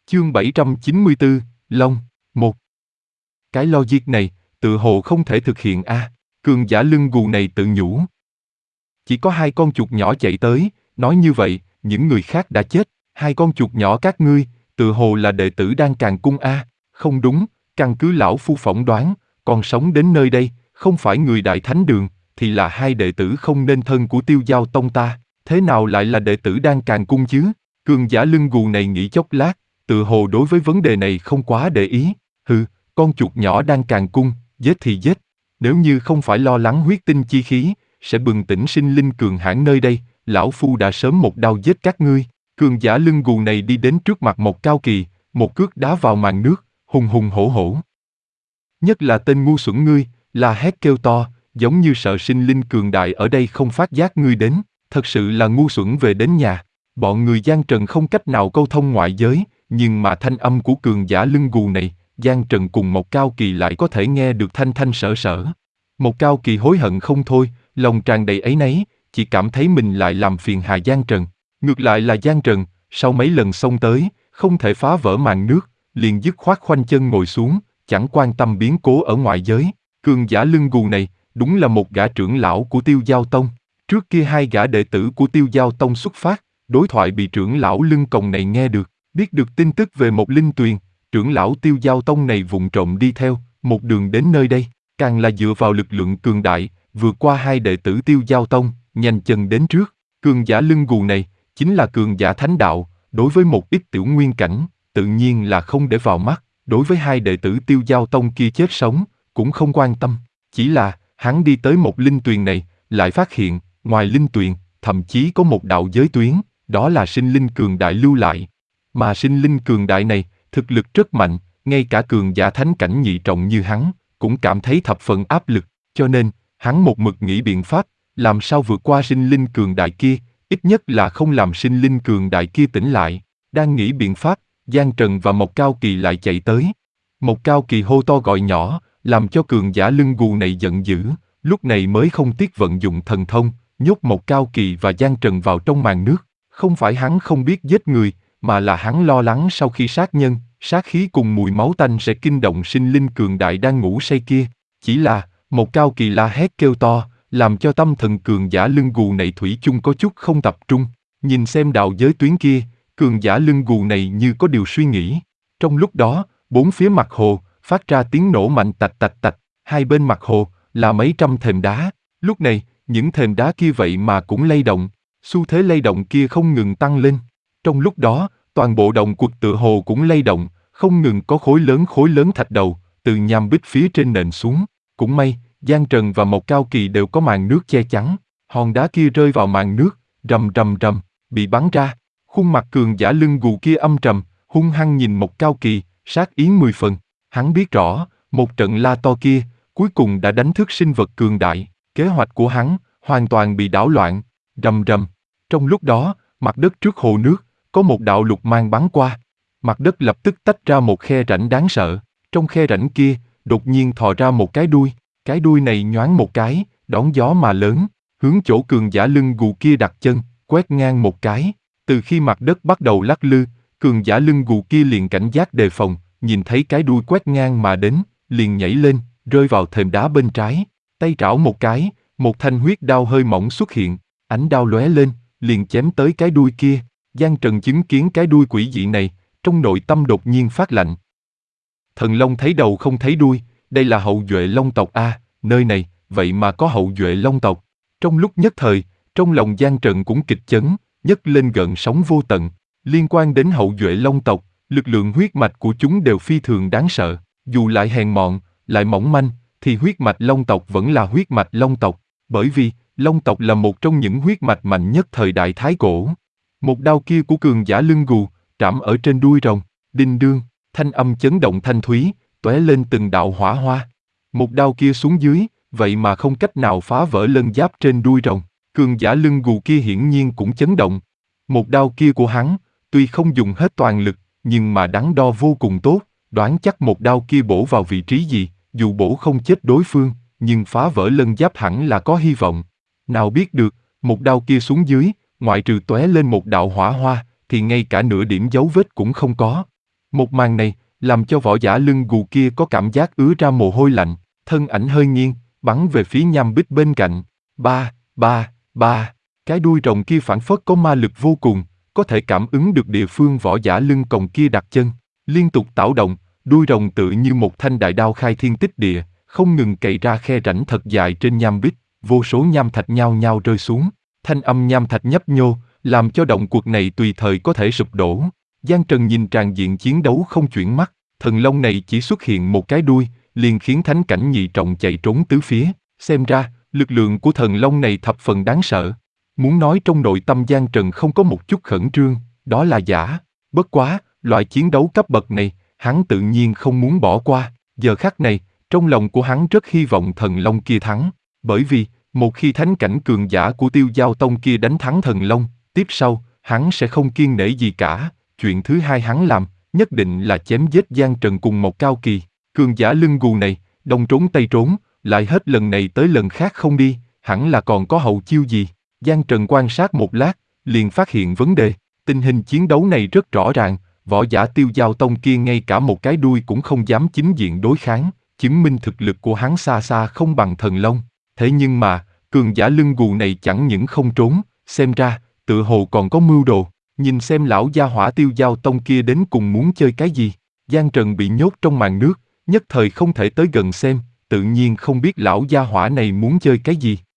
Chương 794, Long, 1. Cái logic này, tự hồ không thể thực hiện a. Cường giả lưng gù này tự nhủ. Chỉ có 2 con chuột nhỏ chạy tới, nói như vậy, những người khác đã chết. 2 con chuột nhỏ các ngươi, tự hồ là đệ tử Đan Càn Cung a. Không đúng, căn cứ lão phu phỏng đoán, còn sống đến nơi đây, không phải người Đại Thánh Đường, thì là 2 đệ tử không nên thân của Tiêu Giao Tông ta. Thế nào lại là đệ tử Đan Càn Cung chứ? Cường giả lưng gù này nghĩ chốc lát, tự hồ đối với vấn đề này không quá để ý. Hừ, con chuột nhỏ Đan Càn Cung, giết thì giết. Nếu như không phải lo lắng huyết tinh chi khí, sẽ bừng tỉnh sinh linh cường hãn nơi đây, lão phu đã sớm một đao giết các ngươi. Cường giả lưng gù này đi đến trước mặt Mộc Cao Kỳ, một cước đá vào màn nước, hùng hùng hổ hổ. Nhất là tên ngu xuẩn ngươi, la hét kêu to, giống như sợ sinh linh cường đại ở đây không phát giác ngươi đến, thật sự là ngu xuẩn về đến nhà. Bọn người Giang Trần không cách nào câu thông ngoại giới, nhưng mà thanh âm của cường giả lưng gù này, Giang Trần cùng Mộc Cao Kỳ lại có thể nghe được thanh thanh sở sở. Mộc Cao Kỳ hối hận không thôi, lòng tràn đầy áy náy, chỉ cảm thấy mình lại làm phiền hà Giang Trần. Ngược lại là Giang Trần, sau mấy lần xông tới, không thể phá vỡ màn nước, liền dứt khoát khoanh chân ngồi xuống, chẳng quan tâm biến cố ở ngoại giới. Cường giả lưng gù này, đúng là một gã trưởng lão của Tiêu Giao Tông. Trước kia 2 gã đệ tử của Tiêu Giao Tông xuất phát, đối thoại bị trưởng lão lưng còng này nghe được, biết được tin tức về một linh tuyền, trưởng lão Tiêu Giao Tông này vụng trộm đi theo, một đường đến nơi đây, càng là dựa vào lực lượng cường đại, vượt qua 2 đệ tử Tiêu Giao Tông, nhanh chân đến trước. Cường giả lưng gù này, chính là cường giả thánh đạo, đối với một ít tiểu nguyên cảnh, tự nhiên là không để vào mắt, đối với 2 đệ tử Tiêu Giao Tông kia chết sống, cũng không quan tâm. Chỉ là, hắn đi tới một linh tuyền này, lại phát hiện, ngoài linh tuyền, thậm chí có một đạo giới tuyến, đó là sinh linh cường đại lưu lại. Mà sinh linh cường đại này, thực lực rất mạnh, ngay cả cường giả thánh cảnh nhị trọng như hắn, cũng cảm thấy thập phần áp lực, cho nên, hắn một mực nghĩ biện pháp, làm sao vượt qua sinh linh cường đại kia, ít nhất là không làm sinh linh cường đại kia tỉnh lại. Đang nghĩ biện pháp, Giang Trần và Mộc Cao Kỳ lại chạy tới. Mộc Cao Kỳ hô to gọi nhỏ, làm cho cường giả lưng gù này giận dữ, lúc này mới không tiếc vận dụng thần thông, nhốt Mộc Cao Kỳ và Giang Trần vào trong màn nước. Không phải hắn không biết giết người, mà là hắn lo lắng sau khi sát nhân, sát khí cùng mùi máu tanh sẽ kinh động sinh linh cường đại đang ngủ say kia. Chỉ là, Mộc Cao Kỳ la hét kêu to, làm cho tâm thần cường giả lưng gù này thủy chung có chút không tập trung. Nhìn xem đạo giới tuyến kia, cường giả lưng gù này như có điều suy nghĩ. Trong lúc đó, 4 phía mặt hồ, phát ra tiếng nổ mạnh tạch tạch tạch, 2 bên mặt hồ, là mấy trăm thềm đá. Lúc này, những thềm đá kia vậy mà cũng lay động, xu thế lay động kia không ngừng tăng lên. Trong lúc đó, toàn bộ động quật tựa hồ cũng lay động, không ngừng có khối lớn thạch đầu, từ nham bích phía trên nền xuống. Cũng may, Giang Trần và Mộc Cao Kỳ đều có màn nước che chắn, hòn đá kia rơi vào màn nước, rầm rầm rầm, bị bắn ra. Khuôn mặt cường giả lưng gù kia âm trầm, hung hăng nhìn Mộc Cao Kỳ, sát ý 10 phần. Hắn biết rõ, một trận la to kia, cuối cùng đã đánh thức sinh vật cường đại, kế hoạch của hắn, hoàn toàn bị đảo loạn, rầm rầm. Trong lúc đó, mặt đất trước hồ nước, có một đạo lục mang bắn qua. Mặt đất lập tức tách ra một khe rãnh đáng sợ, trong khe rãnh kia, đột nhiên thò ra một cái đuôi này nhoáng một cái, đón gió mà lớn, hướng chỗ cường giả lưng gù kia đặt chân, quét ngang một cái. Từ khi mặt đất bắt đầu lắc lư, cường giả lưng gù kia liền cảnh giác đề phòng, nhìn thấy cái đuôi quét ngang mà đến, liền nhảy lên, rơi vào thềm đá bên trái, tay trảo một cái, một thanh huyết đao hơi mỏng xuất hiện, ánh đao lóe lên, liền chém tới cái đuôi kia. Giang Trần chứng kiến cái đuôi quỷ dị này, trong nội tâm đột nhiên phát lạnh. Thần long thấy đầu không thấy đuôi, đây là hậu duệ long tộc a, nơi này, vậy mà có hậu duệ long tộc. Trong lúc nhất thời, trong lòng Giang Trần cũng kịch chấn, nhấc lên gợn sóng vô tận. Liên quan đến hậu duệ long tộc, lực lượng huyết mạch của chúng đều phi thường đáng sợ. Dù lại hèn mọn, lại mỏng manh, thì huyết mạch long tộc vẫn là huyết mạch long tộc. Bởi vì, long tộc là một trong những huyết mạch mạnh nhất thời đại Thái Cổ. Một đao kia của cường giả lưng gù, trảm ở trên đuôi rồng, đinh đương, thanh âm chấn động thanh thúy, tóe lên từng đạo hỏa hoa. Một đao kia xuống dưới, vậy mà không cách nào phá vỡ lân giáp trên đuôi rồng. Cường giả lưng gù kia hiển nhiên cũng chấn động. Một đao kia của hắn, tuy không dùng hết toàn lực, nhưng mà đắn đo vô cùng tốt, đoán chắc một đao kia bổ vào vị trí gì, dù bổ không chết đối phương, nhưng phá vỡ lân giáp hẳn là có hy vọng. Nào biết được, một đao kia xuống dưới, ngoại trừ tóe lên một đạo hỏa hoa, thì ngay cả nửa điểm dấu vết cũng không có. Một màn này, làm cho võ giả lưng gù kia có cảm giác ứa ra mồ hôi lạnh, thân ảnh hơi nghiêng, bắn về phía nham bích bên cạnh. Ba, ba, ba, cái đuôi rồng kia phảng phất có ma lực vô cùng, có thể cảm ứng được địa phương võ giả lưng còng kia đặt chân. Liên tục tạo động, đuôi rồng tự như một thanh đại đao khai thiên tích địa, không ngừng cày ra khe rãnh thật dài trên nham bích, vô số nham thạch nhao nhao rơi xuống. Thanh âm nham thạch nhấp nhô, làm cho động quật này tùy thời có thể sụp đổ. Giang Trần nhìn tràn diện chiến đấu không chuyển mắt, thần long này chỉ xuất hiện một cái đuôi, liền khiến thánh cảnh nhị trọng chạy trốn tứ phía. Xem ra, lực lượng của thần long này thập phần đáng sợ. Muốn nói trong nội tâm Giang Trần không có một chút khẩn trương, đó là giả. Bất quá, loại chiến đấu cấp bậc này, hắn tự nhiên không muốn bỏ qua. Giờ khắc này, trong lòng của hắn rất hy vọng thần long kia thắng. Bởi vì, một khi thánh cảnh cường giả của Tiêu Giao Tông kia đánh thắng thần long, tiếp sau, hắn sẽ không kiêng nể gì cả. Chuyện thứ hai hắn làm, nhất định là chém giết Giang Trần cùng một cao kỳ. Cường giả lưng gù này, đông trốn tây trốn, lại hết lần này tới lần khác không đi, hẳn là còn có hậu chiêu gì. Giang Trần quan sát một lát, liền phát hiện vấn đề. Tình hình chiến đấu này rất rõ ràng, võ giả Tiêu Giao Tông kia ngay cả một cái đuôi cũng không dám chính diện đối kháng, chứng minh thực lực của hắn xa xa không bằng thần long. Thế nhưng mà, cường giả lưng gù này chẳng những không trốn, xem ra, tự hồ còn có mưu đồ. Nhìn xem lão gia hỏa Tiêu Giao Tông kia đến cùng muốn chơi cái gì. Giang Trần bị nhốt trong màn nước, nhất thời không thể tới gần xem, tự nhiên không biết lão gia hỏa này muốn chơi cái gì.